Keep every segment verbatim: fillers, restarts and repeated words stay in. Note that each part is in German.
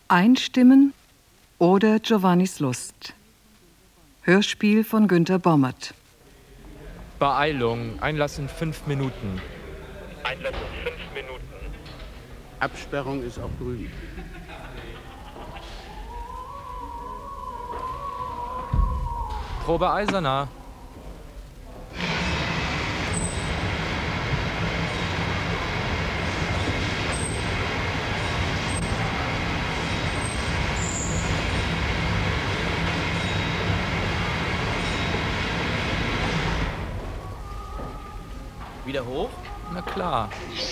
Einstimmen oder Giovannis Lust. Hörspiel von Günter Bommert. Beeilung, Einlass in fünf Minuten. Einlass in fünf Minuten. Absperrung ist auch drüben. Probe Eiserner. Wieder hoch? Na klar.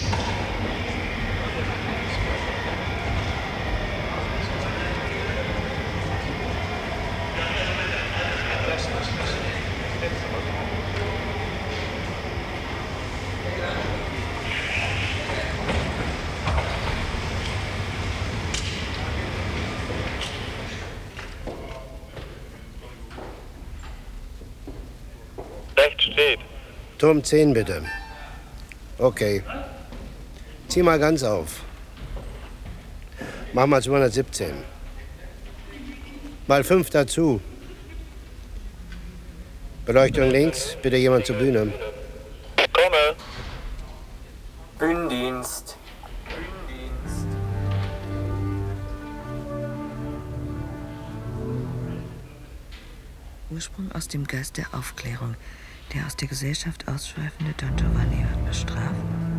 Rechts steht. Turm zehn bitte. Okay. Zieh mal ganz auf. Mach mal zweihundertsiebzehn. Mal fünf dazu. Beleuchtung links. Bitte jemand zur Bühne. Komme. Bühnendienst. Bühnendienst. Ursprung aus dem Geist der Aufklärung. Der aus der Gesellschaft ausschweifende Don Giovanni wird bestraft.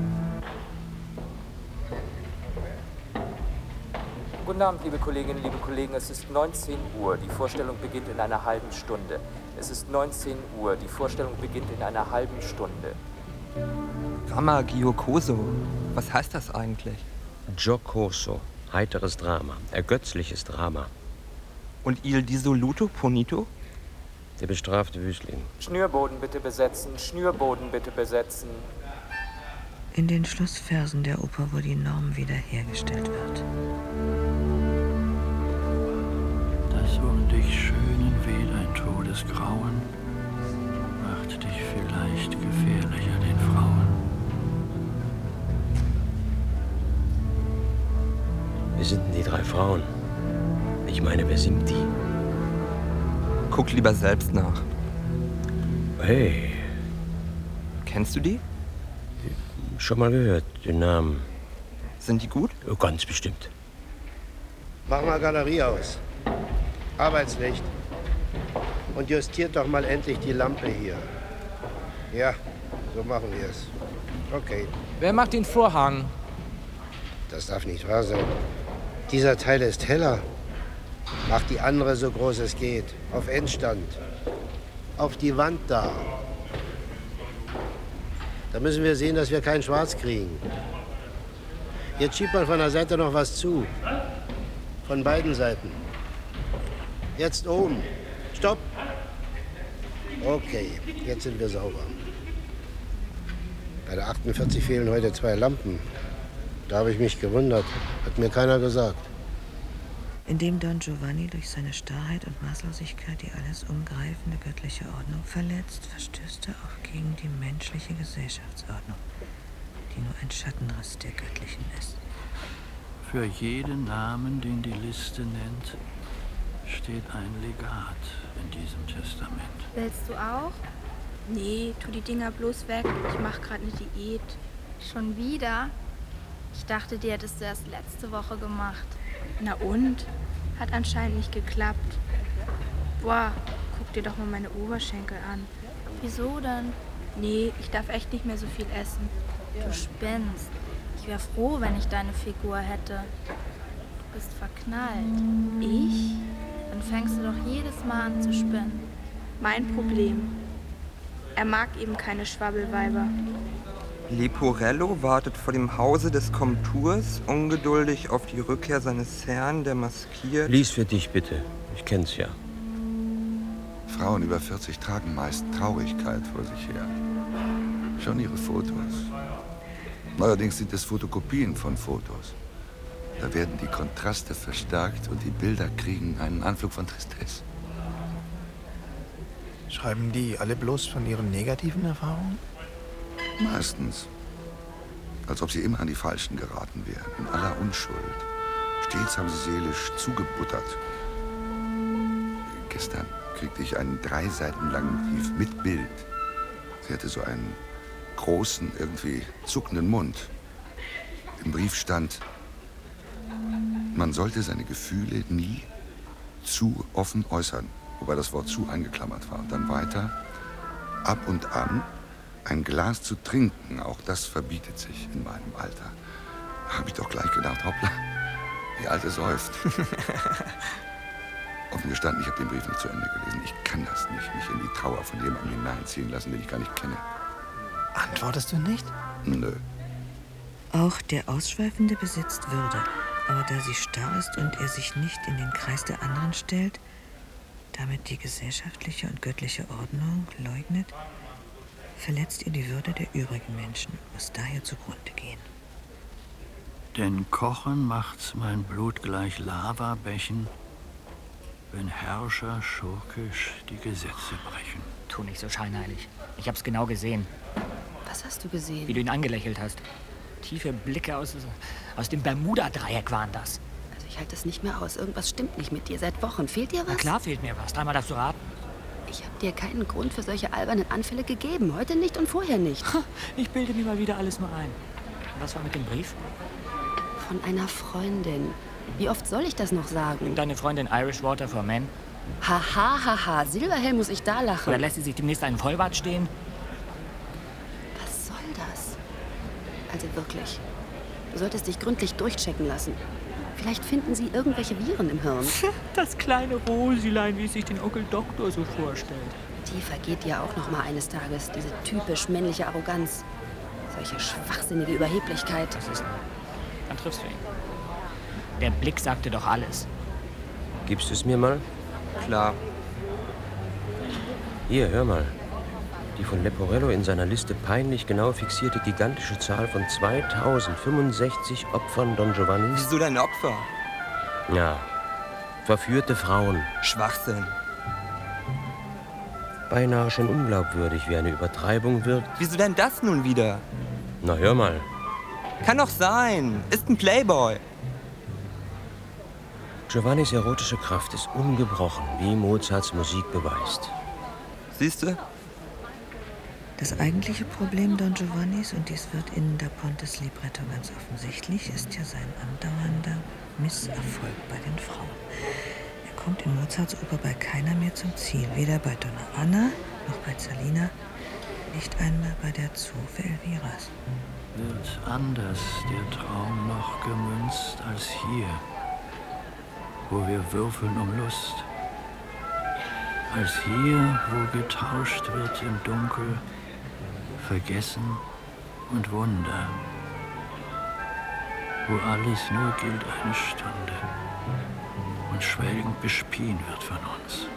Guten Abend, liebe Kolleginnen, liebe Kollegen. Es ist neunzehn Uhr. Die Vorstellung beginnt in einer halben Stunde. Es ist neunzehn Uhr. Die Vorstellung beginnt in einer halben Stunde. Drama Giocoso. Was heißt das eigentlich? Giocoso. Heiteres Drama. Ergötzliches Drama. Und Il Dissoluto Punito? Der bestrafte Wüstling. Schnürboden bitte besetzen. Schnürboden bitte besetzen. In den Schlussversen der Oper, wo die Norm wiederhergestellt wird. Das um dich schönen weht ein Todesgrauen, macht dich vielleicht gefährlicher den Frauen. Wer sind denn die drei Frauen? Ich meine, wer sind die? Guck lieber selbst nach. Hey. Kennst du die? Schon mal gehört, den Namen. Sind die gut? Oh, ganz bestimmt. Mach mal Galerie aus. Arbeitslicht. Und justiert doch mal endlich die Lampe hier. Ja, so machen wir es. Okay. Wer macht den Vorhang? Das darf nicht wahr sein. Dieser Teil ist heller. Mach die andere so groß es geht. Auf Endstand. Auf die Wand da. Da müssen wir sehen, dass wir kein Schwarz kriegen. Jetzt schiebt man von der Seite noch was zu. Von beiden Seiten. Jetzt oben. Stopp. Okay, jetzt sind wir sauber. Bei der achtundvierzig fehlen heute zwei Lampen. Da habe ich mich gewundert. Hat mir keiner gesagt. Indem Don Giovanni durch seine Starrheit und Maßlosigkeit die alles umgreifende göttliche Ordnung verletzt, verstößt er auch gegen die menschliche Gesellschaftsordnung, die nur ein Schattenriss der göttlichen ist. Für jeden Namen, den die Liste nennt, steht ein Legat in diesem Testament. Willst du auch? Nee, tu die Dinger bloß weg. Ich mach grad eine Diät. Schon wieder? Ich dachte, die hättest du erst letzte Woche gemacht. Na und? Hat anscheinend nicht geklappt. Boah, guck dir doch mal meine Oberschenkel an. Wieso denn? Nee, ich darf echt nicht mehr so viel essen. Du spinnst. Ich wäre froh, wenn ich deine Figur hätte. Du bist verknallt. Ich? Dann fängst du doch jedes Mal an zu spinnen. Mein Problem. Er mag eben keine Schwabbelweiber. Leporello wartet vor dem Hause des Komturs, ungeduldig auf die Rückkehr seines Herrn, der maskiert... Lies für dich bitte. Ich kenn's ja. Frauen über vierzig tragen meist Traurigkeit vor sich her. Schon ihre Fotos. Neuerdings sind es Fotokopien von Fotos. Da werden die Kontraste verstärkt und die Bilder kriegen einen Anflug von Tristesse. Schreiben die alle bloß von ihren negativen Erfahrungen? Meistens. Als ob sie immer an die Falschen geraten wären, in aller Unschuld. Stets haben sie seelisch zugebuttert. Gestern kriegte ich einen drei Seiten langen Brief mit Bild. Sie hatte so einen großen, irgendwie zuckenden Mund. Im Brief stand, man sollte seine Gefühle nie zu offen äußern, wobei das Wort zu eingeklammert war. Und dann weiter, ab und an ein Glas zu trinken, auch das verbietet sich in meinem Alter. Da habe ich doch gleich gedacht, hoppla, die Alte säuft. Offen gestanden, ich habe den Brief nicht zu Ende gelesen. Ich kann das nicht, mich in die Trauer von jemandem hineinziehen lassen, den ich gar nicht kenne. Antwortest du nicht? Nö. Auch der Ausschweifende besitzt Würde. Aber da sie starr ist und er sich nicht in den Kreis der anderen stellt, damit die gesellschaftliche und göttliche Ordnung leugnet, verletzt ihr die Würde der übrigen Menschen, muss daher zugrunde gehen. Denn Kochen macht mein Blut gleich Lavabächen, wenn Herrscher schurkisch die Gesetze brechen. Tu nicht so scheinheilig. Ich hab's genau gesehen. Was hast du gesehen? Wie du ihn angelächelt hast. Tiefe Blicke aus, aus dem Bermuda-Dreieck waren das. Also ich halte das nicht mehr aus. Irgendwas stimmt nicht mit dir. Seit Wochen. Fehlt dir was? Na klar fehlt mir was. Dreimal darfst du raten. Ich habe dir keinen Grund für solche albernen Anfälle gegeben. Heute nicht und vorher nicht. Ich bilde mir mal wieder alles nur ein. Und was war mit dem Brief? Von einer Freundin. Wie oft soll ich das noch sagen? Deine Freundin Irish Water for Men? Haha, haha. Silberhell muss ich da lachen. Oder lässt sie sich demnächst einen Vollbart stehen? Was soll das? Also wirklich. Du solltest dich gründlich durchchecken lassen. Vielleicht finden sie irgendwelche Viren im Hirn. Das kleine Rosilein, wie es sich den Onkel Doktor so vorstellt. Die vergeht ja auch noch mal eines Tages. Diese typisch männliche Arroganz. Solche schwachsinnige Überheblichkeit. Das ist... Dann triffst du ihn. Der Blick sagte doch alles. Gibst du es mir mal? Klar. Hier, hör mal. Die von Leporello in seiner Liste peinlich genau fixierte gigantische Zahl von zweitausendfünfundsechzig Opfern Don Giovannis. Wieso dein Opfer? Ja, verführte Frauen. Schwachsinn. Beinahe schon unglaubwürdig, wie eine Übertreibung wirkt. Wieso denn das nun wieder? Na, hör mal. Kann doch sein. Ist ein Playboy. Giovannis erotische Kraft ist ungebrochen, wie Mozarts Musik beweist. Siehst du? Das eigentliche Problem Don Giovannis, und dies wird in Da Pontes Libretto ganz offensichtlich, ist ja sein andauernder Misserfolg bei den Frauen. Er kommt in Mozarts Oper bei keiner mehr zum Ziel, weder bei Donna Anna noch bei Zerlina, nicht einmal bei der Zofe Elviras. Wird anders der Traum noch gemünzt als hier, wo wir würfeln um Lust, als hier, wo getauscht wird im Dunkel, Vergessen und Wunder, wo alles nur gilt eine Stunde und schwelgend bespien wird von uns.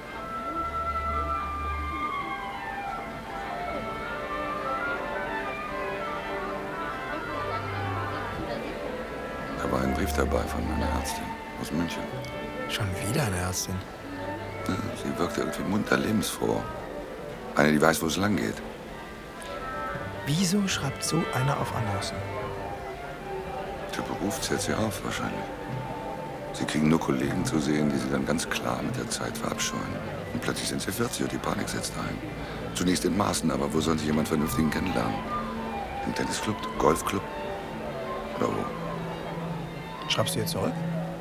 Da war ein Brief dabei von meiner Ärztin aus München. Schon wieder eine Ärztin? Ja, sie wirkte irgendwie munter lebensfroh. Eine, die weiß, wo es lang geht. Wieso schreibt so einer auf Annoncen? Der Beruf zählt sie auf, wahrscheinlich. Sie kriegen nur Kollegen zu sehen, die sie dann ganz klar mit der Zeit verabscheuen. Und plötzlich sind sie vierzig und die Panik setzt ein. Zunächst in Maßen, aber wo soll sich jemand Vernünftigen kennenlernen? Im Tennisclub, Golfclub? Oder wo? Schreibst du jetzt zurück?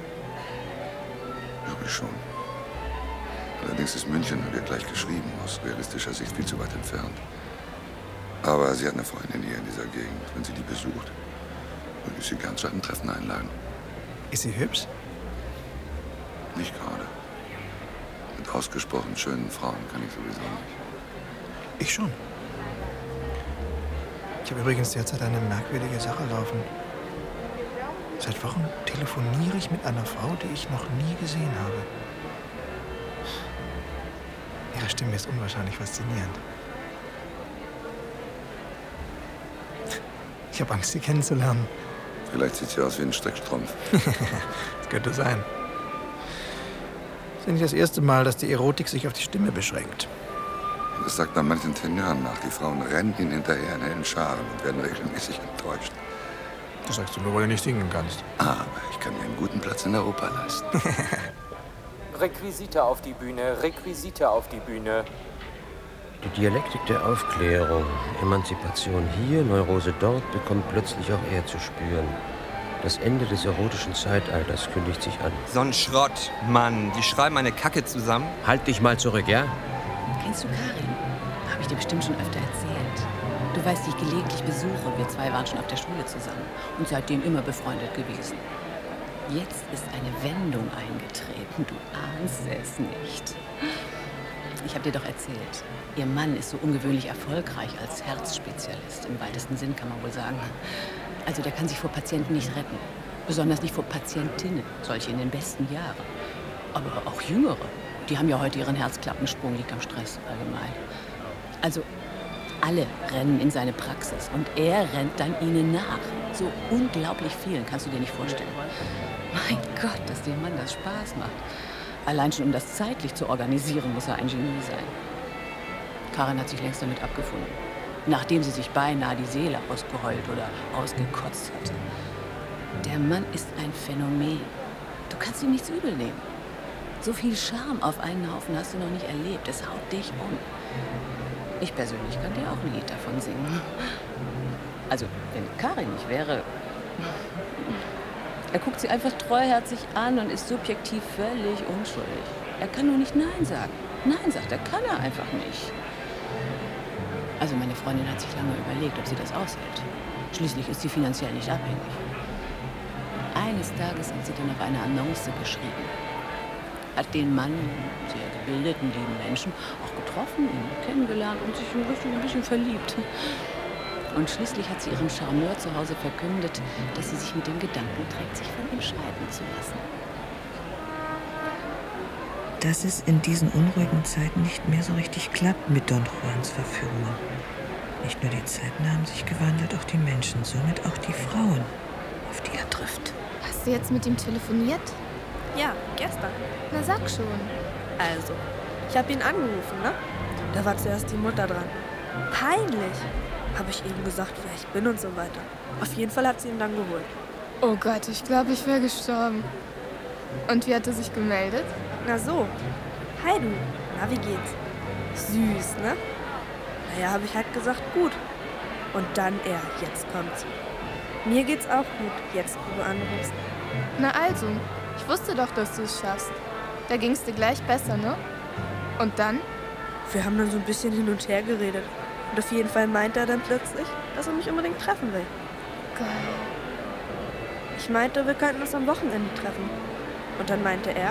Glaube ich schon. Allerdings ist München, wie gleich geschrieben, aus realistischer Sicht viel zu weit entfernt. Aber sie hat eine Freundin hier in dieser Gegend. Wenn sie die besucht, würde ich sie gern zu einem Treffen einladen. Ist sie hübsch? Nicht gerade. Mit ausgesprochen schönen Frauen kann ich sowieso nicht. Ich schon. Ich habe übrigens derzeit eine merkwürdige Sache laufen. Seit Wochen telefoniere ich mit einer Frau, die ich noch nie gesehen habe. Ihre Stimme ist unwahrscheinlich faszinierend. Ich habe Angst, sie kennenzulernen. Vielleicht sieht sie aus wie ein Strickstrumpf. Das könnte sein. Das ist nicht das erste Mal, dass die Erotik sich auf die Stimme beschränkt. Das sagt man manchen Tenören nach. Die Frauen rennen ihnen hinterher in hellen Scharen und werden regelmäßig enttäuscht. Das sagst du nur, weil du nicht singen kannst. Aber ich kann mir einen guten Platz in der Oper leisten. Requisite auf die Bühne, Requisite auf die Bühne. Die Dialektik der Aufklärung, Emanzipation hier, Neurose dort, bekommt plötzlich auch er zu spüren. Das Ende des erotischen Zeitalters kündigt sich an. So ein Schrott, Mann. Die schreiben eine Kacke zusammen. Halt dich mal zurück, ja? Kennst du Karin? Habe ich dir bestimmt schon öfter erzählt. Du weißt, die ich gelegentlich besuche. Wir zwei waren schon auf der Schule zusammen und seitdem immer befreundet gewesen. Jetzt ist eine Wendung eingetreten. Du ahnst es nicht. Ich habe dir doch erzählt, ihr Mann ist so ungewöhnlich erfolgreich als Herzspezialist. Im weitesten Sinn kann man wohl sagen. Also der kann sich vor Patienten nicht retten. Besonders nicht vor Patientinnen, solche in den besten Jahren. Aber auch Jüngere. Die haben ja heute ihren Herzklappensprung, liegt am Stress allgemein. Also alle rennen in seine Praxis und er rennt dann ihnen nach. So unglaublich vielen, kannst du dir nicht vorstellen. Mein Gott, dass dem Mann das Spaß macht. Allein schon, um das zeitlich zu organisieren, muss er ein Genie sein. Karin hat sich längst damit abgefunden, nachdem sie sich beinahe die Seele ausgeheult oder ausgekotzt hatte. Der Mann ist ein Phänomen. Du kannst ihm nichts übel nehmen. So viel Charme auf einen Haufen hast du noch nicht erlebt. Es haut dich um. Ich persönlich kann dir auch ein Lied davon singen. Also, wenn Karin nicht wäre... Er guckt sie einfach treuherzig an und ist subjektiv völlig unschuldig. Er kann nur nicht Nein sagen. Nein, sagt er, kann er einfach nicht. Also meine Freundin hat sich lange überlegt, ob sie das aushält. Schließlich ist sie finanziell nicht abhängig. Eines Tages hat sie dann auf eine Annonce geschrieben. Hat den Mann, sehr gebildeten, lieben Menschen, auch getroffen, ihn kennengelernt und sich richtig ein bisschen verliebt. Und schließlich hat sie ihrem Charmeur zu Hause verkündet, dass sie sich mit dem Gedanken trägt, sich von ihm scheiden zu lassen. Dass es in diesen unruhigen Zeiten nicht mehr so richtig klappt mit Don Juans Verführungen. Nicht nur die Zeiten haben sich gewandelt, auch die Menschen, somit auch die Frauen, auf die er trifft. Hast du jetzt mit ihm telefoniert? Ja, gestern. Na, sag schon. Also, ich habe ihn angerufen, ne? Da war zuerst die Mutter dran. Peinlich. Habe ich eben gesagt, wer ich bin und so weiter. Auf jeden Fall hat sie ihn dann geholt. Oh Gott, ich glaube, ich wäre gestorben. Und wie hat er sich gemeldet? Na so. Hi du. Na, wie geht's? Süß, ne? Naja, habe ich halt gesagt, gut. Und dann er. Jetzt kommt's. Mir geht's auch gut, jetzt wo du anrufst. Na also, ich wusste doch, dass du es schaffst. Da ging's dir gleich besser, ne? Und dann? Wir haben dann so ein bisschen hin und her geredet. Und auf jeden Fall meinte er dann plötzlich, dass er mich unbedingt treffen will. Geil. Ich meinte, wir könnten uns am Wochenende treffen. Und dann meinte er,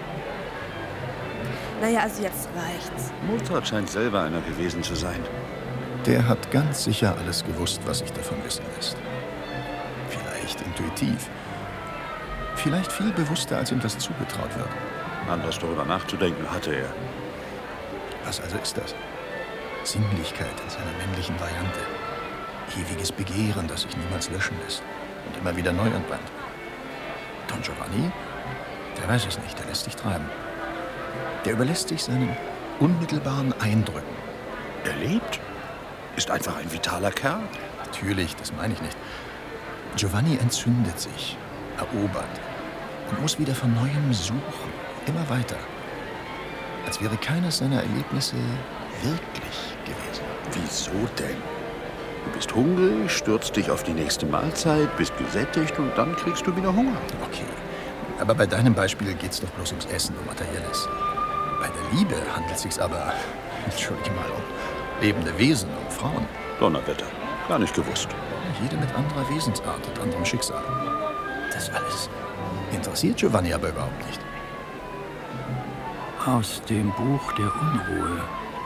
naja, also jetzt reicht's. Mozart scheint selber einer gewesen zu sein. Der hat ganz sicher alles gewusst, was sich davon wissen lässt. Vielleicht intuitiv. Vielleicht viel bewusster, als ihm das zugetraut wird. Anders darüber nachzudenken hatte er. Was also ist das? Sinnlichkeit in seiner männlichen Variante. Ewiges Begehren, das sich niemals löschen lässt und immer wieder neu entbrennt. Don Giovanni? Der weiß es nicht, der lässt sich treiben. Der überlässt sich seinen unmittelbaren Eindrücken. Er lebt, ist einfach ein vitaler Kerl. Natürlich, das meine ich nicht. Giovanni entzündet sich, erobert und muss wieder von Neuem suchen, immer weiter. Als wäre keines seiner Erlebnisse wirklich gewesen. Wieso denn? Du bist hungrig, stürzt dich auf die nächste Mahlzeit, bist gesättigt und dann kriegst du wieder Hunger. Okay, aber bei deinem Beispiel geht's doch bloß ums Essen, um Materielles. Bei der Liebe handelt es sich aber, entschuldige mal, um lebende Wesen, um Frauen. Donnerwetter, gar nicht gewusst. Jede mit anderer Wesensart und anderem Schicksal. Das alles interessiert Giovanni aber überhaupt nicht. Aus dem Buch der Unruhe.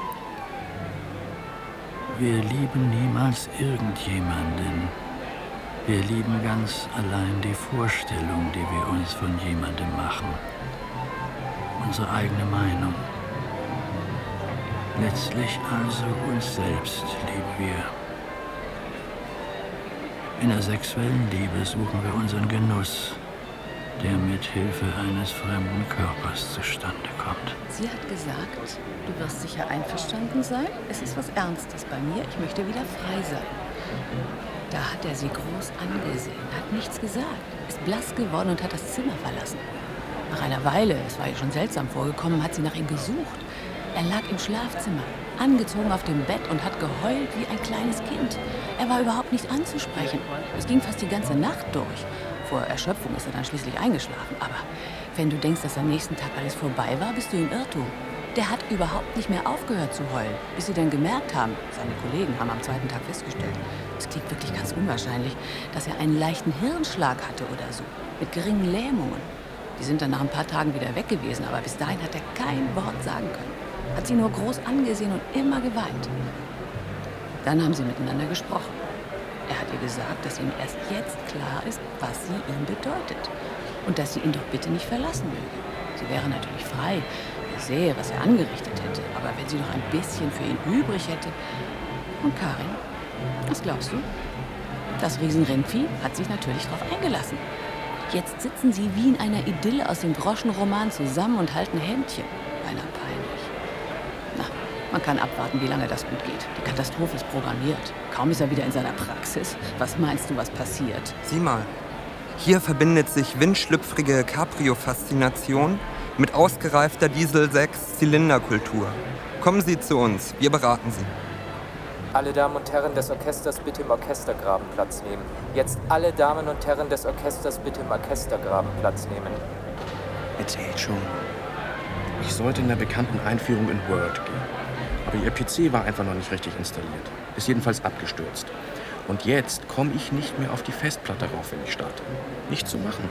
Wir lieben niemals irgendjemanden. Wir lieben ganz allein die Vorstellung, die wir uns von jemandem machen. Unsere eigene Meinung. Letztlich also uns selbst lieben wir. In der sexuellen Liebe suchen wir unseren Genuss, der mit Hilfe eines fremden Körpers zustande kommt. Sie hat gesagt, du wirst sicher einverstanden sein. Es ist was Ernstes bei mir. Ich möchte wieder frei sein. Da hat er sie groß angesehen, hat nichts gesagt, ist blass geworden und hat das Zimmer verlassen. Nach einer Weile, es war ihr schon seltsam vorgekommen, hat sie nach ihm gesucht. Er lag im Schlafzimmer, angezogen auf dem Bett und hat geheult wie ein kleines Kind. Er war überhaupt nicht anzusprechen. Es ging fast die ganze Nacht durch. Vor Erschöpfung ist er dann schließlich eingeschlafen. Aber wenn du denkst, dass am nächsten Tag alles vorbei war, bist du im Irrtum. Der hat überhaupt nicht mehr aufgehört zu heulen, bis sie dann gemerkt haben, seine Kollegen haben am zweiten Tag festgestellt, es klingt wirklich ganz unwahrscheinlich, dass er einen leichten Hirnschlag hatte oder so, mit geringen Lähmungen. Die sind dann nach ein paar Tagen wieder weg gewesen, aber bis dahin hat er kein Wort sagen können. Hat sie nur groß angesehen und immer geweint. Dann haben sie miteinander gesprochen. Er hat ihr gesagt, dass ihm erst jetzt klar ist, was sie ihm bedeutet. Und dass sie ihn doch bitte nicht verlassen möge. Sie wäre natürlich frei. Er sehe, was er angerichtet hätte. Aber wenn sie noch ein bisschen für ihn übrig hätte. Und Karin, was glaubst du? Das Riesenrindvieh hat sich natürlich darauf eingelassen. Jetzt sitzen sie wie in einer Idylle aus dem Groschenroman zusammen und halten Händchen. Beinahe peinlich. Na, man kann abwarten, wie lange das gut geht. Die Katastrophe ist programmiert. Kaum ist er wieder in seiner Praxis. Was meinst du, was passiert? Sieh mal. Hier verbindet sich windschlüpfrige Cabrio-Faszination mit ausgereifter Diesel-sechs-Zylinder-Kultur. Kommen Sie zu uns, wir beraten Sie. Alle Damen und Herren des Orchesters bitte im Orchestergraben Platz nehmen. Jetzt alle Damen und Herren des Orchesters bitte im Orchestergraben Platz nehmen. Erzählt schon. Ich sollte in der bekannten Einführung in Word gehen. Aber Ihr P C war einfach noch nicht richtig installiert. Ist jedenfalls abgestürzt. Und jetzt komme ich nicht mehr auf die Festplatte rauf, wenn ich starte. Nicht zu machen.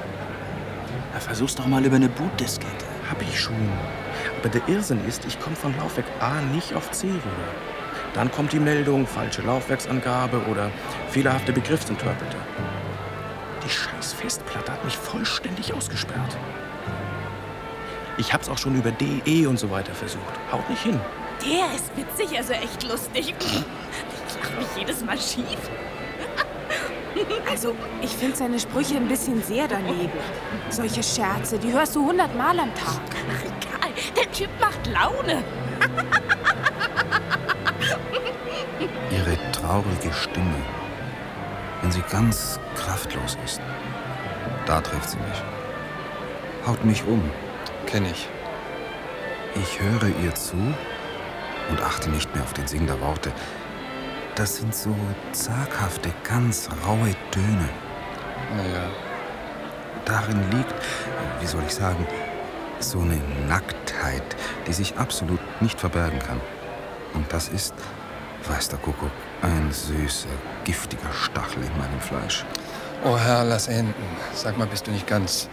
Na, versuch's doch mal über eine Bootdiskette. Hab ich schon. Aber der Irrsinn ist, ich komme von Laufwerk A nicht auf C rüber. Dann kommt die Meldung, falsche Laufwerksangabe oder fehlerhafte Begriffsinterpreter. Die scheiß Festplatte hat mich vollständig ausgesperrt. Ich hab's auch schon über D E und so weiter versucht. Haut nicht hin. Der ist witzig, also echt lustig. Ich lach mich jedes Mal schief. Also, ich finde seine Sprüche ein bisschen sehr daneben. Solche Scherze, die hörst du hundertmal am Tag. Ach, egal. Der Typ macht Laune. Ihre traurige Stimme, wenn sie ganz kraftlos ist, da trifft sie mich. Haut mich um. Kenn ich. Ich höre ihr zu und achte nicht mehr auf den Sinn der Worte. Das sind so zaghafte, ganz raue Töne. Naja. Darin liegt, wie soll ich sagen, so eine Nacktheit, die sich absolut nicht verbergen kann. Und das ist, weiß der Kuckuck, ein süßer, giftiger Stachel in meinem Fleisch. Oh Herr, lass enden. Sag mal, bist du nicht ganz...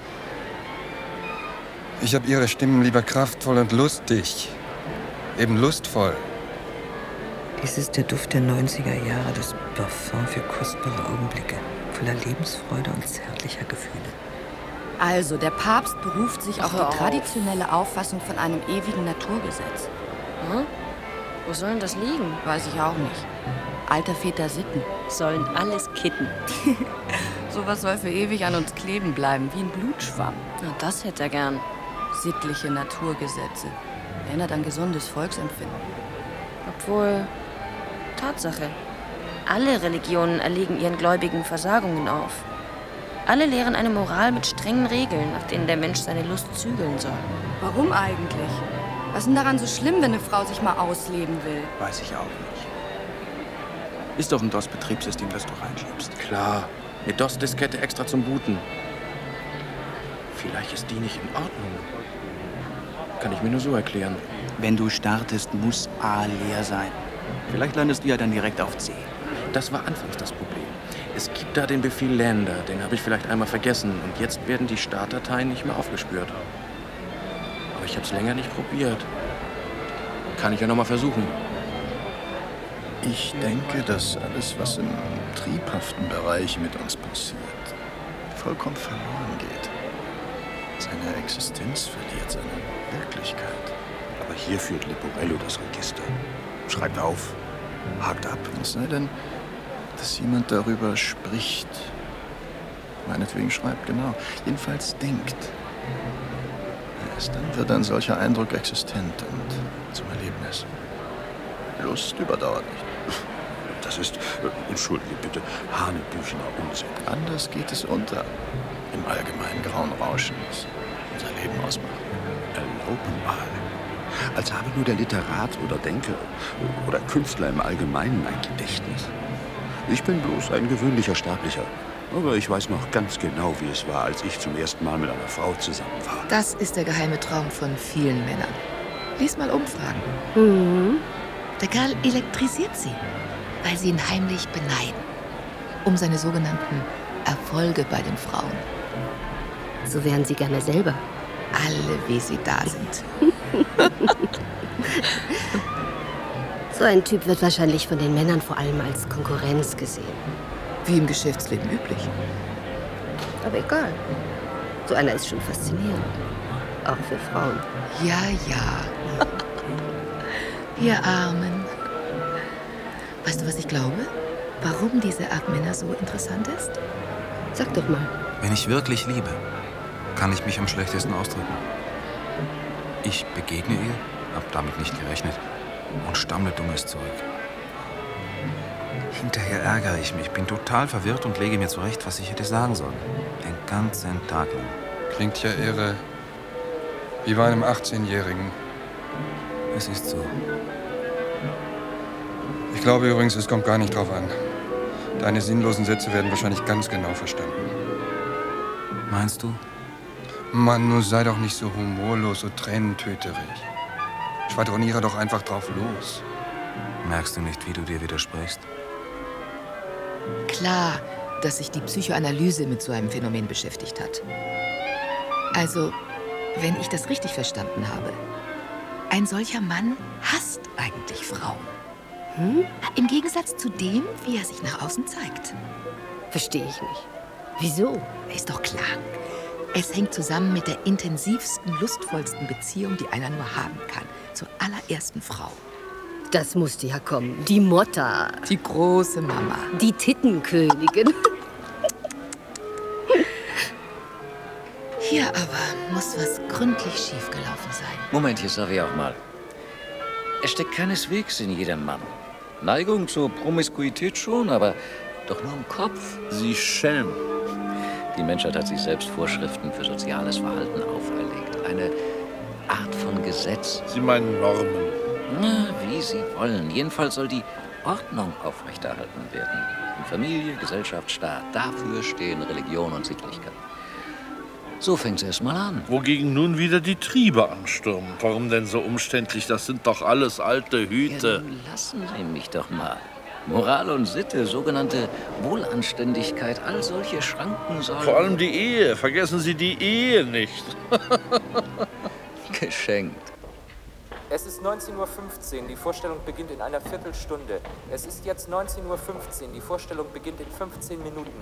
Ich hab Ihre Stimmen lieber kraftvoll und lustig. Eben lustvoll. Dies ist der Duft der neunziger Jahre, das Parfum für kostbare Augenblicke, voller Lebensfreude und zärtlicher Gefühle. Also, der Papst beruft sich auf die traditionelle Auffassung von einem ewigen Naturgesetz. Hm? Wo soll denn das liegen? Weiß ich auch nicht. Alter Väter Sitten. Sollen alles kitten. Sowas soll für ewig an uns kleben bleiben, wie ein Blutschwamm. Na, das hätte er gern. Sittliche Naturgesetze. Erinnert an gesundes Volksempfinden. Obwohl, Tatsache, alle Religionen erlegen ihren Gläubigen Versagungen auf. Alle lehren eine Moral mit strengen Regeln, nach denen der Mensch seine Lust zügeln soll. Warum eigentlich? Was ist denn daran so schlimm, wenn eine Frau sich mal ausleben will? Weiß ich auch nicht. Ist doch ein DOS-Betriebssystem, das du reinschiebst. Klar, eine DOS-Diskette extra zum Booten. Vielleicht ist die nicht in Ordnung. Kann ich mir nur so erklären. Wenn du startest, muss A leer sein. Vielleicht landest du ja dann direkt auf C. Das war anfangs das Problem. Es gibt da den Befehl Lander, den habe ich vielleicht einmal vergessen. Und jetzt werden die Startdateien nicht mehr aufgespürt. Aber ich habe es länger nicht probiert. Kann ich ja noch mal versuchen. Ich denke, dass alles, was im triebhaften Bereich mit uns passiert, vollkommen verloren geht. Seine Existenz verliert seine Wirklichkeit. Aber hier führt Leporello das Register. Schreibt auf, hakt ab. Es sei denn, dass jemand darüber spricht. Meinetwegen schreibt, genau. Jedenfalls denkt. Erst dann wird ein solcher Eindruck existent und zum Erlebnis. Lust überdauert nicht. Das ist, äh, entschuldige bitte, hanebüchener Unsinn. Anders geht es unter. Im allgemeinen grauen Rauschen, das unser Leben ausmacht. Erlauben mal. Als habe nur der Literat oder Denker oder Künstler im Allgemeinen ein Gedächtnis. Ich bin bloß ein gewöhnlicher Sterblicher. Aber ich weiß noch ganz genau, wie es war, als ich zum ersten Mal mit einer Frau zusammen war. Das ist der geheime Traum von vielen Männern. Lies mal Umfragen. Mhm. Der Kerl elektrisiert sie, weil sie ihn heimlich beneiden. Um seine sogenannten Erfolge bei den Frauen. So wären sie gerne selber. Alle, wie sie da sind. So ein Typ wird wahrscheinlich von den Männern vor allem als Konkurrenz gesehen. Wie im Geschäftsleben üblich. Aber egal. So einer ist schon faszinierend. Auch für Frauen. Ja, ja. Ihr Armen. Weißt du, was ich glaube? Warum diese Art Männer so interessant ist? Sag doch mal. Wenn ich wirklich liebe, kann ich mich am schlechtesten ausdrücken. Ich begegne ihr, hab damit nicht gerechnet und stammle Dummes zurück. Hinterher ärgere ich mich, bin total verwirrt und lege mir zurecht, was ich hätte sagen sollen. Den ganzen Tag lang. Klingt ja irre. Wie bei einem achtzehnjährigen. Es ist so. Ich glaube übrigens, es kommt gar nicht drauf an. Deine sinnlosen Sätze werden wahrscheinlich ganz genau verstanden. Meinst du? Mann, nur sei doch nicht so humorlos, so tränentöterig. Schwadroniere doch einfach drauf los. Merkst du nicht, wie du dir widersprichst? Klar, dass sich die Psychoanalyse mit so einem Phänomen beschäftigt hat. Also, wenn ich das richtig verstanden habe, ein solcher Mann hasst eigentlich Frauen. Hm? Im Gegensatz zu dem, wie er sich nach außen zeigt. Verstehe ich nicht. Wieso? Ist doch klar. Es hängt zusammen mit der intensivsten, lustvollsten Beziehung, die einer nur haben kann. Zur allerersten Frau. Das musste ja kommen. Die Motta. Die große Mama. Die Tittenkönigin. Hier aber muss was gründlich schiefgelaufen sein. Moment, hier sag ich auch mal. Es steckt keineswegs in jedem Mann. Neigung zur Promiskuität schon, aber doch nur im Kopf. Sie Schelm. Die Menschheit hat sich selbst Vorschriften für soziales Verhalten auferlegt. Eine Art von Gesetz. Sie meinen Normen? Na, wie Sie wollen. Jedenfalls soll die Ordnung aufrechterhalten werden. In Familie, Gesellschaft, Staat. Dafür stehen Religion und Sittlichkeit. So fängt's erst mal an. Wogegen nun wieder die Triebe anstürmen. Warum denn so umständlich? Das sind doch alles alte Hüte. Ja, nun lassen Sie mich doch mal. Moral und Sitte, sogenannte Wohlanständigkeit, all solche Schranken sollen... Vor allem die Ehe. Vergessen Sie die Ehe nicht. Geschenkt. Es ist neunzehn Uhr fünfzehn, die Vorstellung beginnt in einer Viertelstunde. Es ist jetzt neunzehn Uhr fünfzehn, die Vorstellung beginnt in fünfzehn Minuten.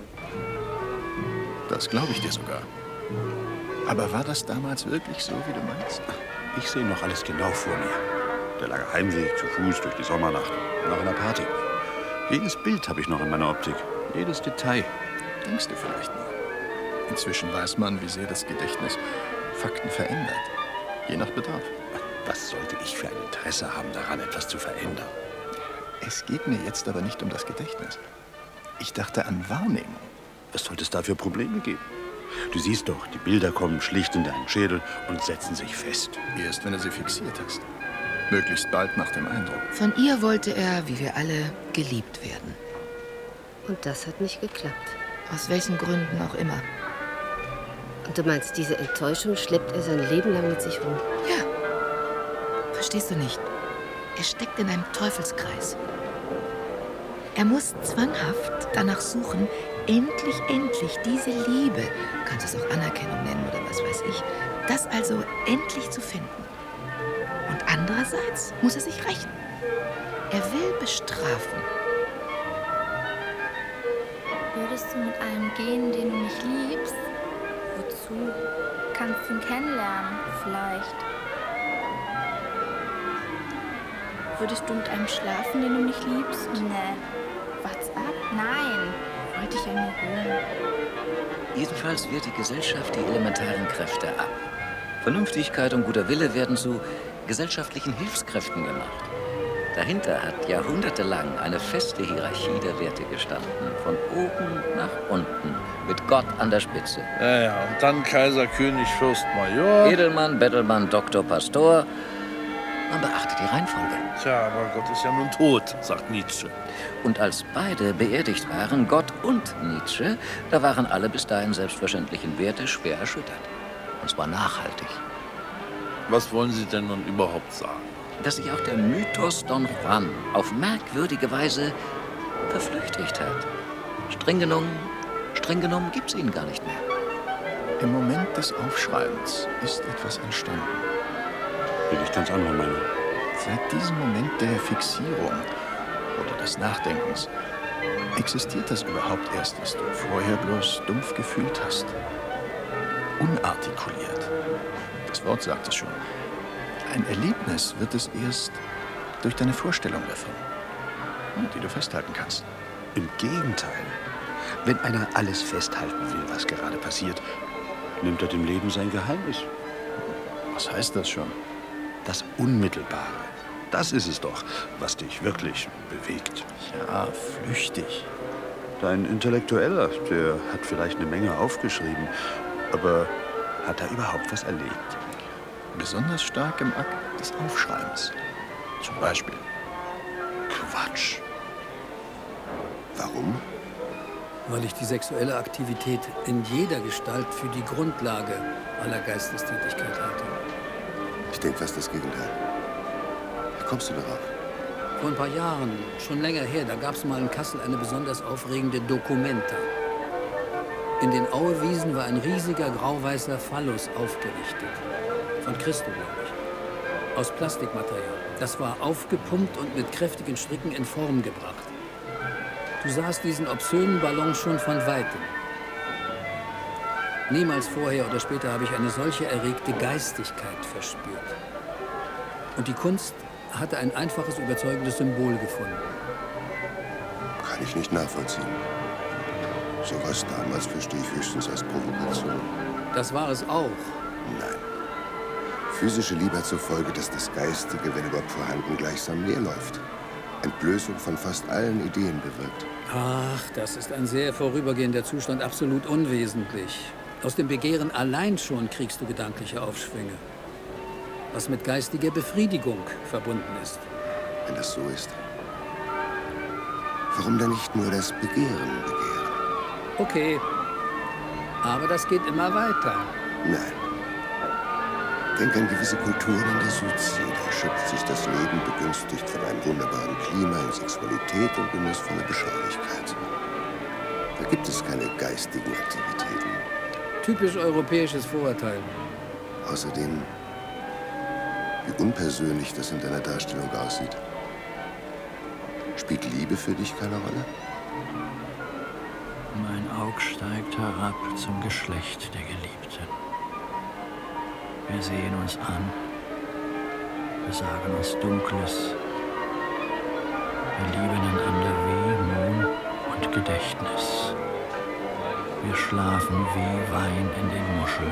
Das glaube ich dir sogar. Aber war das damals wirklich so, wie du meinst? Ich sehe noch alles genau vor mir. Der lange Heimweg zu Fuß durch die Sommernacht, nach einer Party. Jedes Bild habe ich noch in meiner Optik. Jedes Detail. Denkst du vielleicht nur. Inzwischen weiß man, wie sehr das Gedächtnis Fakten verändert. Je nach Bedarf. Was sollte ich für ein Interesse haben, daran etwas zu verändern? Es geht mir jetzt aber nicht um das Gedächtnis. Ich dachte an Wahrnehmung. Was sollte es da für Probleme geben? Du siehst doch, die Bilder kommen schlicht in deinen Schädel und setzen sich fest. Erst wenn du sie fixiert hast. Möglichst bald nach dem Eindruck. Von ihr wollte er, wie wir alle, geliebt werden. Und das hat nicht geklappt. Aus welchen Gründen auch immer. Und du meinst, diese Enttäuschung schleppt er sein Leben lang mit sich rum? Ja. Verstehst du nicht? Er steckt in einem Teufelskreis. Er muss zwanghaft danach suchen, endlich, endlich diese Liebe, du kannst es auch Anerkennung nennen oder was weiß ich, das also endlich zu finden. Und andererseits muss er sich rächen. Er will bestrafen. Würdest du mit einem gehen, den du nicht liebst? Wozu? Kannst ihn kennenlernen, vielleicht. Würdest du mit einem schlafen, den du nicht liebst? Nee. What's up? Nein. Wollte ich ja nur hören. Jedenfalls wehrt die Gesellschaft die elementaren Kräfte ab. Vernünftigkeit und guter Wille werden zu gesellschaftlichen Hilfskräften gemacht. Dahinter hat jahrhundertelang eine feste Hierarchie der Werte gestanden. Von oben nach unten, mit Gott an der Spitze. Ja, ja, und dann Kaiser, König, Fürst, Major. Edelmann, Bettelmann, Doktor, Pastor. Man beachtet die Reihenfolge. Tja, aber Gott ist ja nun tot, sagt Nietzsche. Und als beide beerdigt waren, Gott und Nietzsche, da waren alle bis dahin selbstverständlichen Werte schwer erschüttert. Und zwar nachhaltig. Was wollen Sie denn nun überhaupt sagen? Dass sich auch der Mythos Don Juan auf merkwürdige Weise verflüchtigt hat. Streng genommen, streng genommen gibt's ihn gar nicht mehr. Im Moment des Aufschreibens ist etwas entstanden. Bin ich ganz anderer Meinung. Seit diesem Moment der Fixierung oder des Nachdenkens existiert das überhaupt erst, was du vorher bloß dumpf gefühlt hast. Unartikuliert. Das Wort sagt es schon. Ein Erlebnis wird es erst durch deine Vorstellung davon, die du festhalten kannst. Im Gegenteil. Wenn einer alles festhalten will, was gerade passiert, nimmt er dem Leben sein Geheimnis. Was heißt das schon? Das Unmittelbare. Das ist es doch, was dich wirklich bewegt. Ja, flüchtig. Dein Intellektueller, der hat vielleicht eine Menge aufgeschrieben, aber hat er überhaupt was erlebt? Besonders stark im Akt des Aufschreibens. Zum Beispiel. Quatsch. Warum? Weil ich die sexuelle Aktivität in jeder Gestalt für die Grundlage aller Geistestätigkeit halte. Ich denke fast das Gegenteil. Wie kommst du darauf? Vor ein paar Jahren, schon länger her, da gab es mal in Kassel eine besonders aufregende Documenta. In den Auewiesen war ein riesiger grau-weißer Phallus aufgerichtet. Von Christo, glaube ich. Aus Plastikmaterial. Das war aufgepumpt und mit kräftigen Stricken in Form gebracht. Du sahst diesen obszönen Ballon schon von Weitem. Niemals vorher oder später habe ich eine solche erregte Geistigkeit verspürt. Und die Kunst hatte ein einfaches, überzeugendes Symbol gefunden. Kann ich nicht nachvollziehen. Sowas damals verstehe ich höchstens als Provokation. Das war es auch. Nein. Physische Liebe hat zur Folge, dass das Geistige, wenn überhaupt vorhanden, gleichsam leer läuft. Entblößung von fast allen Ideen bewirkt. Ach, das ist ein sehr vorübergehender Zustand, absolut unwesentlich. Aus dem Begehren allein schon kriegst du gedankliche Aufschwünge. Was mit geistiger Befriedigung verbunden ist. Wenn das so ist, warum dann nicht nur das Begehren begehren? Okay, aber das geht immer weiter. Nein. Denk an gewisse Kulturen in der Südsee. Da schöpft sich das Leben begünstigt von einem wunderbaren Klima in Sexualität und genussvoller Beschaulichkeit. Da gibt es keine geistigen Aktivitäten. Typisch europäisches Vorurteil. Außerdem, wie unpersönlich das in deiner Darstellung aussieht. Spielt Liebe für dich keine Rolle? Mein Aug steigt herab zum Geschlecht der Geliebten. Wir sehen uns an. Wir sagen uns Dunkles. Wir lieben einander wie Mond und Gedächtnis. Wir schlafen wie Wein in den Muscheln.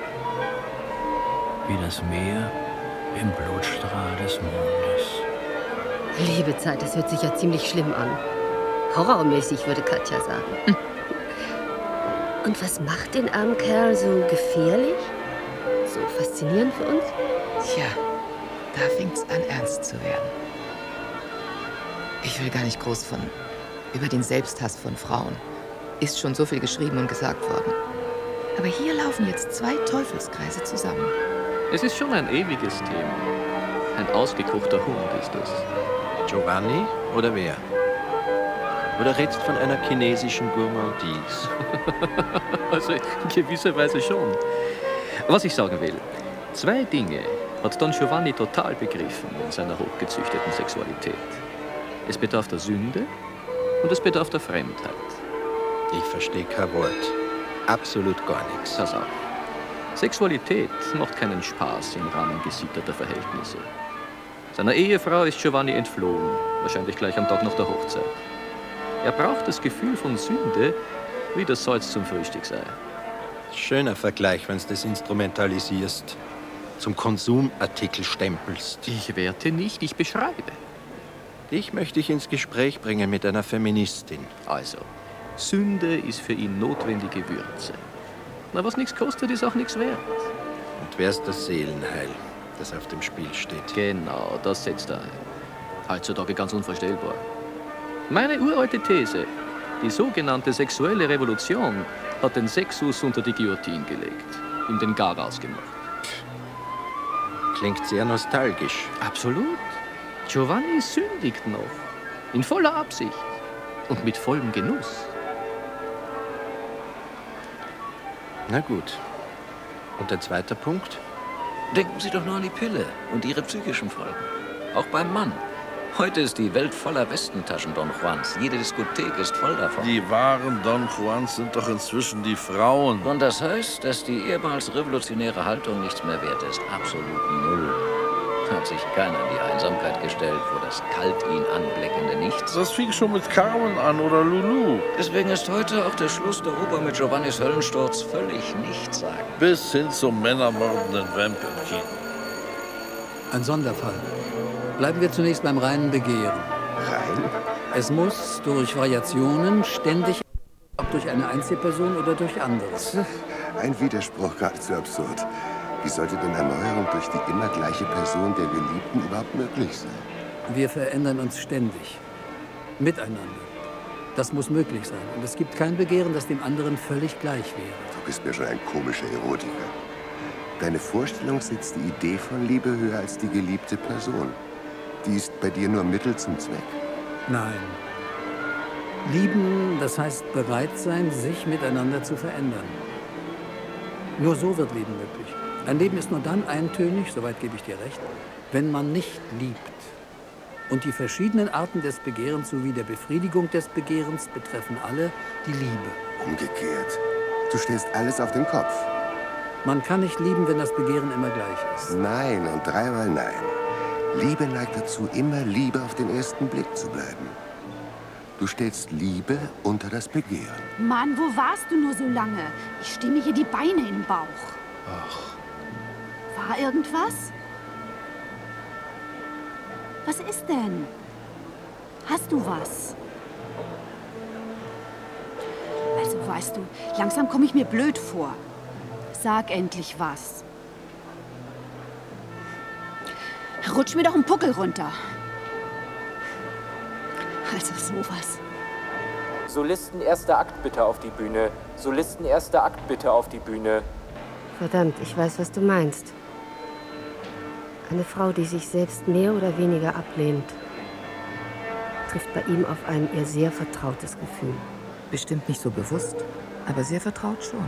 Wie das Meer im Blutstrahl des Mondes. Liebe Zeit, das hört sich ja ziemlich schlimm an. Horrormäßig, würde Katja sagen. Und was macht den armen Kerl so gefährlich? So faszinierend für uns? Tja, da fängt's an, ernst zu werden. Ich will gar nicht groß von über den Selbsthass von Frauen. Ist schon so viel geschrieben und gesagt worden. Aber hier laufen jetzt zwei Teufelskreise zusammen. Es ist schon ein ewiges Thema. Ein ausgekochter Hund ist es. Giovanni oder wer? Oder redest du von einer chinesischen Gourmandise? Also in gewisser Weise schon. Was ich sagen will, zwei Dinge hat Don Giovanni total begriffen in seiner hochgezüchteten Sexualität. Es bedarf der Sünde und es bedarf der Fremdheit. Ich verstehe kein Wort. Absolut gar nichts. Pass auf. Sexualität macht keinen Spaß im Rahmen gesitterter Verhältnisse. Seiner Ehefrau ist Giovanni entflohen, wahrscheinlich gleich am Tag nach der Hochzeit. Er braucht das Gefühl von Sünde, wie das Salz zum Frühstück sei. Schöner Vergleich, wenn du das instrumentalisierst. Zum Konsumartikel stempelst. Ich werte nicht, ich beschreibe. Dich möchte ich ins Gespräch bringen mit einer Feministin. Also, Sünde ist für ihn notwendige Würze. Na, was nichts kostet, ist auch nichts wert. Und wer ist das Seelenheil, das auf dem Spiel steht? Genau, das setzt er ein. Heutzutage ganz unvorstellbar. Meine uralte These, die sogenannte sexuelle Revolution, hat den Sexus unter die Guillotine gelegt, ihm den Garaus gemacht. Klingt sehr nostalgisch. Absolut. Giovanni sündigt noch, in voller Absicht und mit vollem Genuss. Na gut. Und der zweite Punkt? Denken Sie doch nur an die Pille und ihre psychischen Folgen. Auch beim Mann. Heute ist die Welt voller Westentaschen Don Juans. Jede Diskothek ist voll davon. Die wahren Don Juans sind doch inzwischen die Frauen. Und das heißt, dass die ehemals revolutionäre Haltung nichts mehr wert ist. Absolut null. Hat sich keiner in die Einsamkeit gestellt, wo das kalt ihn anblickende Nichts. Das fing schon mit Carmen an oder Lulu. Deswegen ist heute auch der Schluss der Oper mit Giovannis Höllensturz völlig nichtssagend. Bis hin zum männermordenden Vamp im Kino. Ein Sonderfall. Bleiben wir zunächst beim reinen Begehren. Rein? Es muss durch Variationen ständig, ob durch eine Einzelperson oder durch anderes. Ein Widerspruch geradezu absurd. Wie sollte denn Erneuerung durch die immer gleiche Person der Geliebten überhaupt möglich sein? Wir verändern uns ständig. Miteinander. Das muss möglich sein. Und es gibt kein Begehren, das dem anderen völlig gleich wäre. Du bist mir schon ein komischer Erotiker. Deine Vorstellung setzt die Idee von Liebe höher als die geliebte Person. Die ist bei dir nur Mittel zum Zweck. Nein. Lieben, das heißt bereit sein, sich miteinander zu verändern. Nur so wird Leben möglich. Ein Leben ist nur dann eintönig, soweit gebe ich dir recht, wenn man nicht liebt. Und die verschiedenen Arten des Begehrens sowie der Befriedigung des Begehrens betreffen alle die Liebe. Umgekehrt. Du stellst alles auf den Kopf. Man kann nicht lieben, wenn das Begehren immer gleich ist. Nein und dreimal nein. Liebe neigt dazu, immer Liebe auf den ersten Blick zu bleiben. Du stellst Liebe unter das Begehren. Mann, wo warst du nur so lange? Ich stehe mir hier die Beine im Bauch. Ach. War irgendwas? Was ist denn? Hast du was? Also, weißt du, langsam komme ich mir blöd vor. Sag endlich was. Rutsch mir doch einen Puckel runter. Also sowas. Solisten, erster Akt bitte auf die Bühne. Solisten, erster Akt bitte auf die Bühne. Verdammt, ich weiß, was du meinst. Eine Frau, die sich selbst mehr oder weniger ablehnt, trifft bei ihm auf ein ihr sehr vertrautes Gefühl. Bestimmt nicht so bewusst, aber sehr vertraut schon.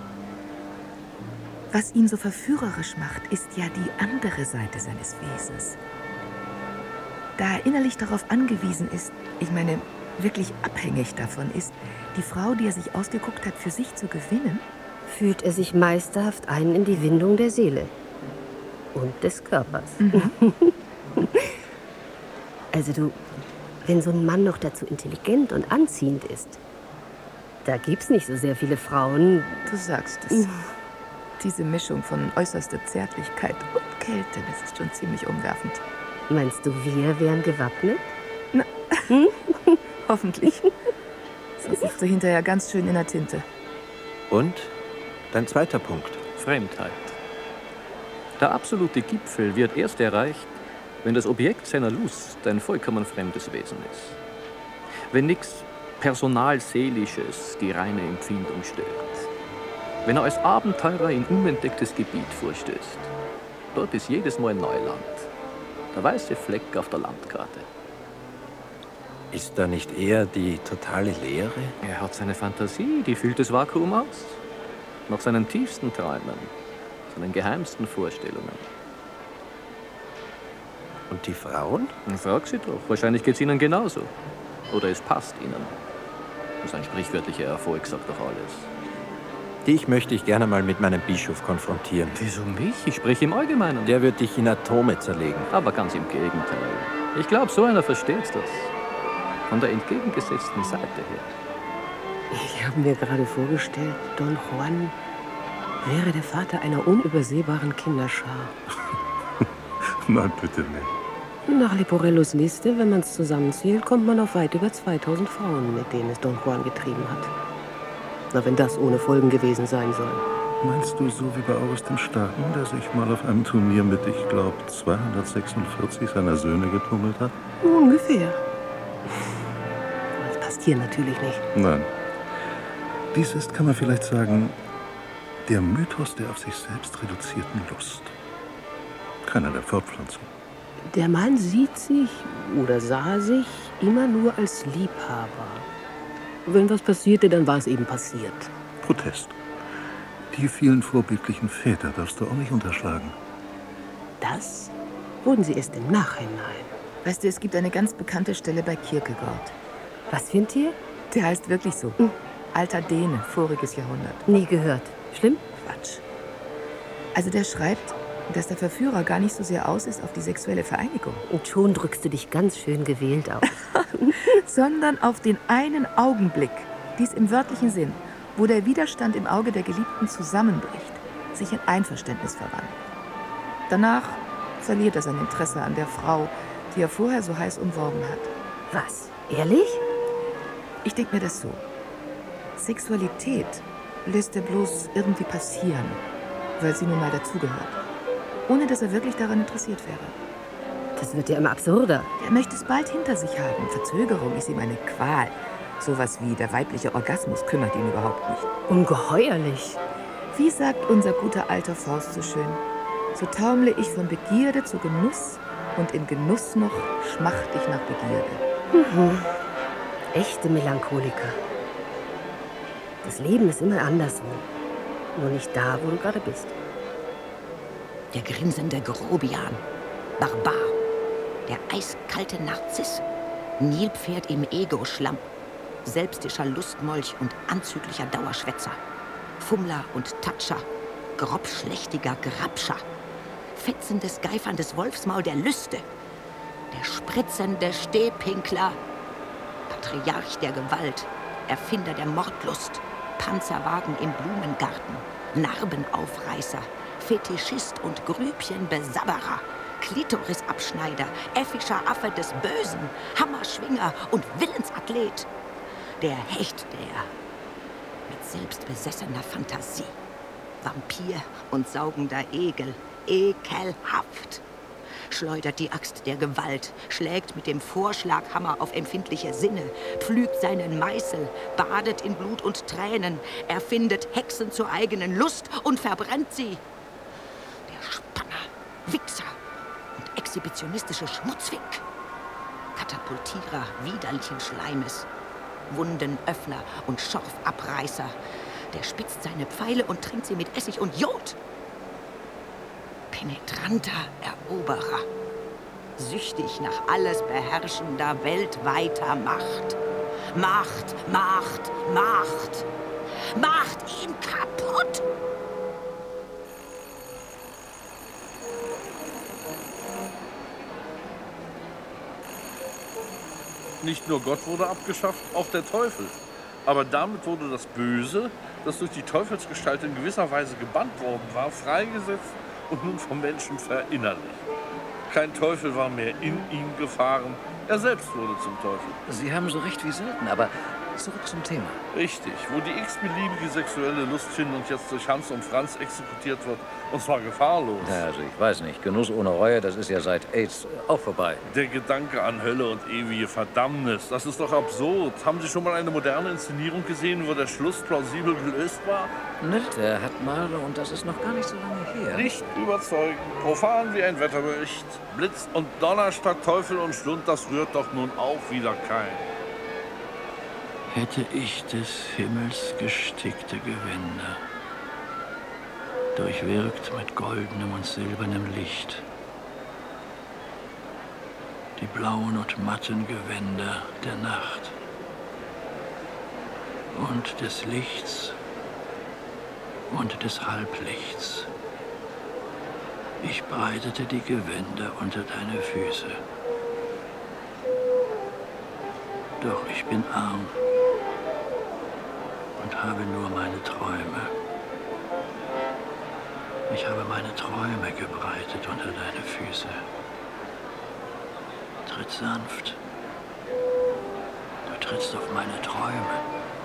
Was ihn so verführerisch macht, ist ja die andere Seite seines Wesens. Da er innerlich darauf angewiesen ist, ich meine, wirklich abhängig davon ist, die Frau, die er sich ausgeguckt hat, für sich zu gewinnen, fühlt er sich meisterhaft ein in die Windung der Seele und des Körpers. Mhm. Also du, wenn so ein Mann noch dazu intelligent und anziehend ist, da gibt's nicht so sehr viele Frauen. Du sagst es. Diese Mischung von äußerster Zärtlichkeit und Kälte, das ist schon ziemlich umwerfend. Meinst du, wir wären gewappnet? Na, hm? Hoffentlich. Sonst sitzt du hinterher ganz schön in der Tinte. Und dein zweiter Punkt? Fremdheit. Der absolute Gipfel wird erst erreicht, wenn das Objekt seiner Lust ein vollkommen fremdes Wesen ist. Wenn nichts Personalseelisches die reine Empfindung stört. Wenn er als Abenteurer in unentdecktes Gebiet vorstößt. Dort ist jedes Mal Neuland. Der weiße Fleck auf der Landkarte. Ist da nicht eher die totale Leere? Er hat seine Fantasie, die füllt das Vakuum aus. Nach seinen tiefsten Träumen, seinen geheimsten Vorstellungen. Und die Frauen? Frag sie doch. Wahrscheinlich geht's ihnen genauso. Oder es passt ihnen. Das ist ein sprichwörtlicher Erfolg, sagt doch alles. Dich möchte ich gerne mal mit meinem Bischof konfrontieren. Wieso mich? Ich spreche im Allgemeinen. Der wird dich in Atome zerlegen. Aber ganz im Gegenteil. Ich glaube, so einer versteht das. Von der entgegengesetzten Seite her. Ich habe mir gerade vorgestellt, Don Juan wäre der Vater einer unübersehbaren Kinderschar. Nein, bitte nicht. Nach Leporellos Liste, wenn man es zusammenzählt, kommt man auf weit über zweitausend Frauen, mit denen es Don Juan getrieben hat. Na, wenn das ohne Folgen gewesen sein soll. Meinst du, so wie bei August dem Starken, der sich mal auf einem Turnier mit, ich glaube, zweihundertsechsundvierzig seiner Söhne getummelt hat? Ungefähr. Das passt hier natürlich nicht. Nein. Dies ist, kann man vielleicht sagen, der Mythos der auf sich selbst reduzierten Lust. Keiner der Fortpflanzung. Der Mann sieht sich oder sah sich immer nur als Liebhaber. Wenn was passierte, dann war es eben passiert. Protest. Die vielen vorbildlichen Väter darfst du auch nicht unterschlagen. Das wurden sie erst im Nachhinein. Weißt du, es gibt eine ganz bekannte Stelle bei Kierkegaard. Was für ein Tier? Der heißt wirklich so. Mhm. Alter Däne, voriges Jahrhundert. Nie gehört. Schlimm? Quatsch. Also der schreibt, dass der Verführer gar nicht so sehr aus ist auf die sexuelle Vereinigung. Und schon drückst du dich ganz schön gewählt aus. Sondern auf den einen Augenblick, dies im wörtlichen Sinn, wo der Widerstand im Auge der Geliebten zusammenbricht, sich in Einverständnis verwandelt. Danach verliert er sein Interesse an der Frau, die er vorher so heiß umworben hat. Was? Ehrlich? Ich denke mir das so. Sexualität lässt er bloß irgendwie passieren, weil sie nun mal dazugehört. Ohne dass er wirklich daran interessiert wäre. Das wird ja immer absurder. Er möchte es bald hinter sich haben. Verzögerung ist ihm eine Qual. Sowas wie der weibliche Orgasmus kümmert ihn überhaupt nicht. Ungeheuerlich. Wie sagt unser guter alter Faust so schön, so taumle ich von Begierde zu Genuss und im Genuss noch schmacht ich nach Begierde. Mhm. Echte Melancholiker. Das Leben ist immer anderswo. Nur nicht da, wo du gerade bist. Der grinsende Grobian, Barbar, der eiskalte Narziss, Nilpferd im Ego-Schlamm, selbstischer Lustmolch und anzüglicher Dauerschwätzer, Fummler und Tatscher, grobschlächtiger Grabscher, fetzendes, geiferndes Wolfsmaul der Lüste, der spritzende Stehpinkler, Patriarch der Gewalt, Erfinder der Mordlust, Panzerwagen im Blumengarten, Narbenaufreißer, Fetischist und Grübchenbesabberer, Klitorisabschneider, äffischer Affe des Bösen, Hammerschwinger und Willensathlet. Der Hecht der mit selbstbesessener Fantasie, Vampir und saugender Egel, ekelhaft. Schleudert die Axt der Gewalt, schlägt mit dem Vorschlaghammer auf empfindliche Sinne, pflügt seinen Meißel, badet in Blut und Tränen, erfindet Hexen zur eigenen Lust und verbrennt sie. Der Spanner, Wichser und exhibitionistische Schmutzfink, Katapultierer widerlichen Schleimes, Wundenöffner und Schorfabreißer, der spitzt seine Pfeile und trinkt sie mit Essig und Jod. Penetranter Eroberer, süchtig nach alles beherrschender weltweiter Macht. Macht, Macht, Macht, macht ihn kaputt! Nicht nur Gott wurde abgeschafft, auch der Teufel. Aber damit wurde das Böse, das durch die Teufelsgestalt in gewisser Weise gebannt worden war, freigesetzt und nun vom Menschen verinnerlicht. Kein Teufel war mehr in ihn gefahren, er selbst wurde zum Teufel. Sie haben so recht wie selten, aber zurück zum Thema. Richtig, wo die x-beliebige sexuelle Lust hin und jetzt durch Hans und Franz exekutiert wird, und zwar gefahrlos. Ja, also ich weiß nicht, Genuss ohne Reue, das ist ja seit AIDS auch vorbei. Der Gedanke an Hölle und ewige Verdammnis, das ist doch absurd. Haben Sie schon mal eine moderne Inszenierung gesehen, wo der Schluss plausibel gelöst war? Nicht, der hat mal, und das ist noch gar nicht so lange her. Nicht überzeugend, profan wie ein Wetterbericht. Blitz und Donner statt Teufel und Schlund, das rührt doch nun auch wieder kein. Hätte ich des Himmels gestickte Gewänder, durchwirkt mit goldenem und silbernem Licht, die blauen und matten Gewänder der Nacht und des Lichts und des Halblichts. Ich breitete die Gewänder unter deine Füße. Doch ich bin arm und habe nur meine Träume. Ich habe meine Träume gebreitet unter deine Füße. tritt sanft. Du trittst auf meine Träume.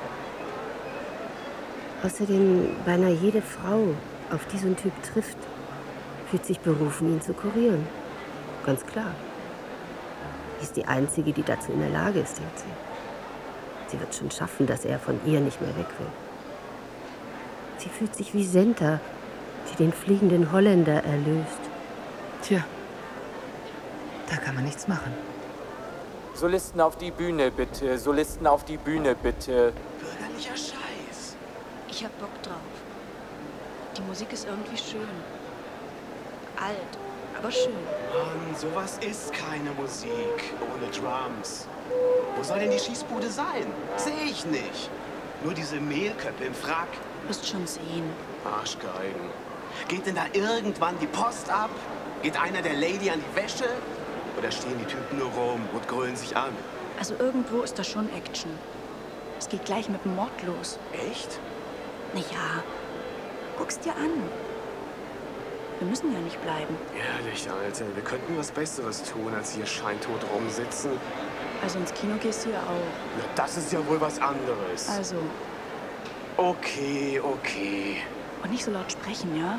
Außerdem, beinahe jede Frau, auf die so ein Typ trifft, fühlt sich berufen, ihn zu kurieren. Ganz klar. Sie ist die Einzige, die dazu in der Lage ist, denkt sie. Sie wird schon schaffen, dass er von ihr nicht mehr weg will. Sie fühlt sich wie Senta, die den fliegenden Holländer erlöst. Tja, da kann man nichts machen. Solisten auf die Bühne, bitte. Solisten auf die Bühne, bitte. Bürgerlicher Scheiß. Ich hab Bock drauf. Die Musik ist irgendwie schön. Alt, aber schön. Mann, sowas ist keine Musik ohne Drums. Wo soll denn die Schießbude sein? Sehe ich nicht. Nur diese Mehlköpfe im Frack. Wirst schon sehen. Arschgeigen. Geht denn da irgendwann die Post ab? Geht einer der Lady an die Wäsche? Oder stehen die Typen nur rum und grölen sich an? Also irgendwo ist da schon Action. Es geht gleich mit dem Mord los. Echt? Na ja, guck's dir an. Wir müssen ja nicht bleiben. Ehrlich, Alter, wir könnten was Besseres tun, als hier scheintot rumsitzen. Also ins Kino gehst du ja auch. Na, das ist ja wohl was anderes. Also. Okay, okay. Und nicht so laut sprechen, ja?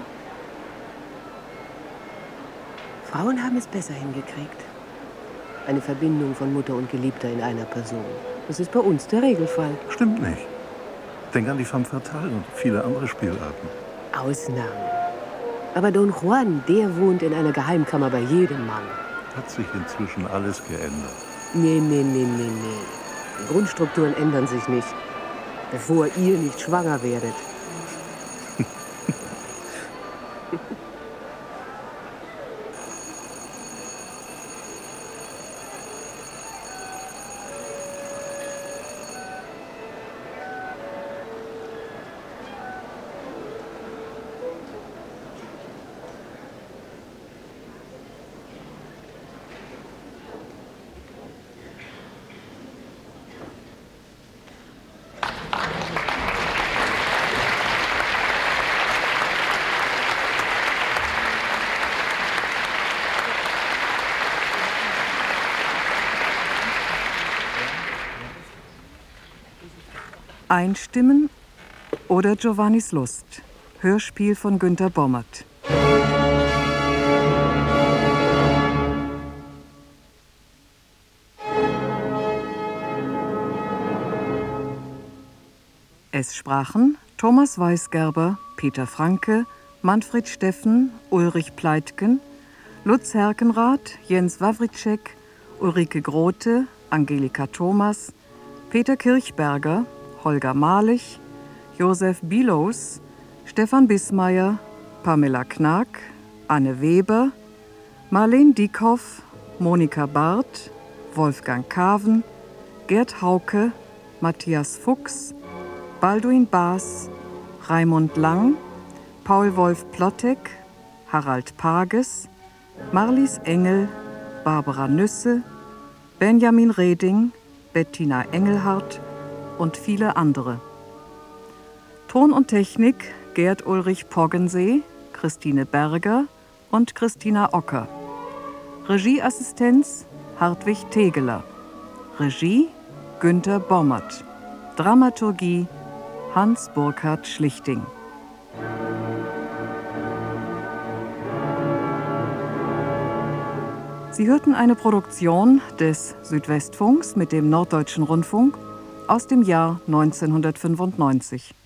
Frauen haben es besser hingekriegt. Eine Verbindung von Mutter und Geliebter in einer Person. Das ist bei uns der Regelfall. Stimmt nicht. Denk an die Femme Fatale und viele andere Spielarten. Ausnahmen. Aber Don Juan, der wohnt in einer Geheimkammer bei jedem Mann. Hat sich inzwischen alles geändert. Nee, nee, nee, nee, nee. Die Grundstrukturen ändern sich nicht. Bevor ihr nicht schwanger werdet. Einstimmen oder Giovannis Lust. Hörspiel von Günter Bommert. Es sprachen Thomas Weisgerber, Peter Franke, Manfred Steffen, Ulrich Pleitgen, Lutz Herkenrath, Jens Wawritschek, Ulrike Grote, Angelika Thomas, Peter Kirchberger, Holger Malich, Josef Bilos, Stefan Bismeier, Pamela Knack, Anne Weber, Marleen Diekhoff, Monika Barth, Wolfgang Kaven, Gerd Hauke, Matthias Fuchs, Balduin Baas, Raimund Lang, Paul Wolf Plottek, Harald Pages, Marlies Engel, Barbara Nüsse, Benjamin Reding, Bettina Engelhardt und viele andere. Ton und Technik Gerd Ulrich Poggensee, Christine Berger und Christina Ocker. Regieassistenz Hartwig Tegeler. Regie Günter Bommert. Dramaturgie Hans-Burkhard Schlichting. Sie hörten eine Produktion des Südwestfunks mit dem Norddeutschen Rundfunk aus dem Jahr neunzehnhundertfünfundneunzig.